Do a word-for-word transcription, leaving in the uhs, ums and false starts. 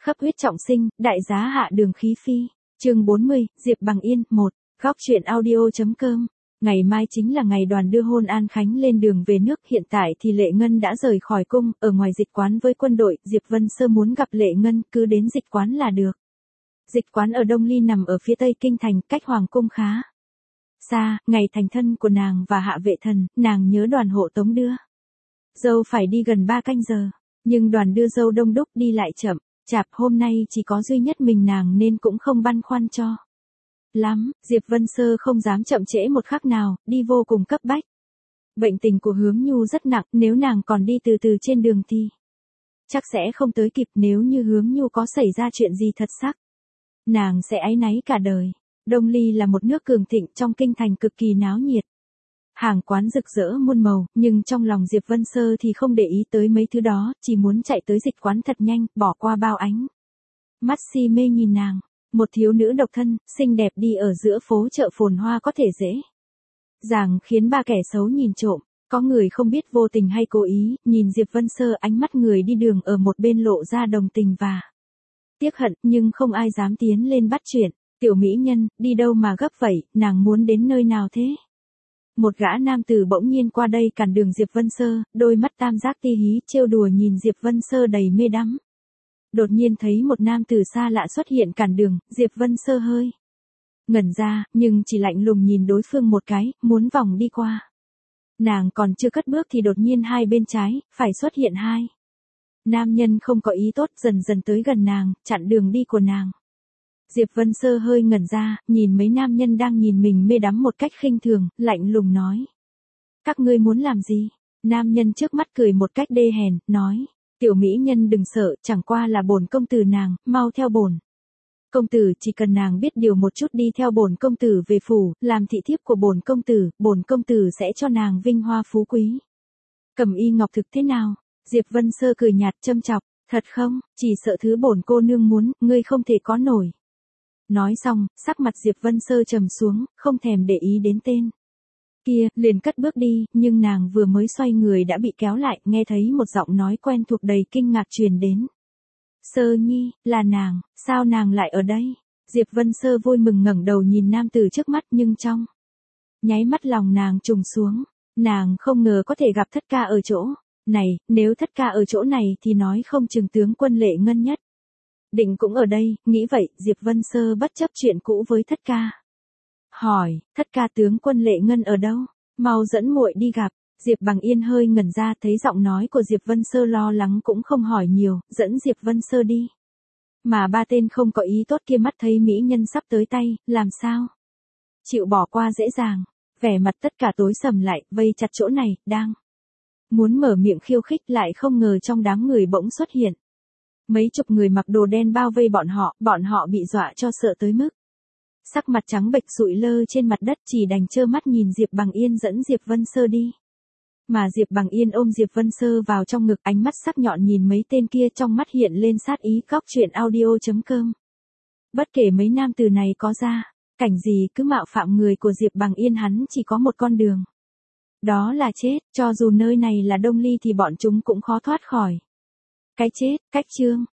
Khắp huyết trọng sinh, đại giá hạ đường khí phi. Chương bốn mươi, Diệp Bằng Yên, một. Góc truyện audio.com. Ngày mai chính là ngày đoàn đưa hôn An Khánh lên đường về nước. Hiện tại thì Lệ Ngân đã rời khỏi cung, ở ngoài dịch quán với quân đội. Diệp Vân Sơ muốn gặp Lệ Ngân, cứ đến dịch quán là được. Dịch quán ở Đông Ly nằm ở phía tây kinh thành, cách hoàng cung khá xa. Ngày thành thân của nàng và Hạ Vệ Thần, nàng nhớ đoàn hộ tống đưa dâu phải đi gần ba canh giờ, nhưng đoàn đưa dâu đông đúc đi lại chậm. Chạp hôm nay chỉ có duy nhất mình nàng nên cũng không băn khoăn cho lắm. Diệp Vân Sơ không dám chậm trễ một khắc nào, đi vô cùng cấp bách. Bệnh tình của Hướng Nhu rất nặng, nếu nàng còn đi từ từ trên đường thì chắc sẽ không tới kịp. Nếu như Hướng Nhu có xảy ra chuyện gì thật sắc, nàng sẽ áy náy cả đời. Đông Ly là một nước cường thịnh, trong kinh thành cực kỳ náo nhiệt. Hàng quán rực rỡ muôn màu, nhưng trong lòng Diệp Vân Sơ thì không để ý tới mấy thứ đó, chỉ muốn chạy tới dịch quán thật nhanh, bỏ qua bao ánh mắt si mê nhìn nàng. Một thiếu nữ độc thân, xinh đẹp đi ở giữa phố chợ phồn hoa có thể dễ dàng khiến ba kẻ xấu nhìn trộm. Có người không biết vô tình hay cố ý, nhìn Diệp Vân Sơ, ánh mắt người đi đường ở một bên lộ ra đồng tình và tiếc hận, nhưng không ai dám tiến lên bắt chuyện. Tiểu mỹ nhân, đi đâu mà gấp vậy, nàng muốn đến nơi nào thế? Một gã nam tử bỗng nhiên qua đây cản đường Diệp Vân Sơ, đôi mắt tam giác ti hí trêu đùa nhìn Diệp Vân Sơ đầy mê đắm. Đột nhiên thấy một nam tử xa lạ xuất hiện cản đường, Diệp Vân Sơ hơi ngẩn ra, nhưng chỉ lạnh lùng nhìn đối phương một cái, muốn vòng đi qua. Nàng còn chưa cất bước thì đột nhiên hai bên trái, phải xuất hiện hai nam nhân không có ý tốt, dần dần tới gần nàng, chặn đường đi của nàng. Diệp Vân Sơ hơi ngẩn ra, nhìn mấy nam nhân đang nhìn mình mê đắm một cách khinh thường, lạnh lùng nói: các ngươi muốn làm gì? Nam nhân trước mắt cười một cách đê hèn, nói: tiểu mỹ nhân đừng sợ, chẳng qua là bổn công tử nàng, mau theo bổn công tử. Chỉ cần nàng biết điều một chút, đi theo bổn công tử về phủ, làm thị thiếp của bổn công tử, bổn công tử sẽ cho nàng vinh hoa phú quý, cẩm y ngọc thực thế nào? Diệp Vân Sơ cười nhạt châm chọc: thật không? Chỉ sợ thứ bổn cô nương muốn, ngươi không thể có nổi. Nói xong, sắc mặt Diệp Vân Sơ trầm xuống, không thèm để ý đến tên kia, liền cất bước đi, nhưng nàng vừa mới xoay người đã bị kéo lại, nghe thấy một giọng nói quen thuộc đầy kinh ngạc truyền đến. Sơ nhi, là nàng, sao nàng lại ở đây? Diệp Vân Sơ vui mừng ngẩng đầu nhìn nam tử trước mắt, nhưng trong nháy mắt lòng nàng trùng xuống. Nàng không ngờ có thể gặp Thất Ca ở chỗ này, nếu Thất Ca ở chỗ này thì nói không chừng tướng quân Lệ Ngân nhất định cũng ở đây. Nghĩ vậy, Diệp Vân Sơ bất chấp chuyện cũ với Thất Ca, hỏi: Thất Ca, tướng quân Lệ Ngân ở đâu? Mau dẫn muội đi gặp. Diệp Bằng Yên hơi ngẩn ra, thấy giọng nói của Diệp Vân Sơ lo lắng cũng không hỏi nhiều, dẫn Diệp Vân Sơ đi. Mà ba tên không có ý tốt kia mắt thấy mỹ nhân sắp tới tay, làm sao chịu bỏ qua dễ dàng. Vẻ mặt tất cả tối sầm lại, vây chặt chỗ này, đang muốn mở miệng khiêu khích, lại không ngờ trong đám người bỗng xuất hiện mấy chục người mặc đồ đen bao vây bọn họ. Bọn họ bị dọa cho sợ tới mức sắc mặt trắng bệch sụi lơ trên mặt đất, chỉ đành trơ mắt nhìn Diệp Bằng Yên dẫn Diệp Vân Sơ đi. Mà Diệp Bằng Yên ôm Diệp Vân Sơ vào trong ngực, ánh mắt sắc nhọn nhìn mấy tên kia, trong mắt hiện lên sát ý. Góc truyện audio.com. Bất kể mấy nam từ này có ra cảnh gì, cứ mạo phạm người của Diệp Bằng Yên, hắn chỉ có một con đường, đó là chết. Cho dù nơi này là Đông Ly thì bọn chúng cũng khó thoát khỏi cái chết. Cách chương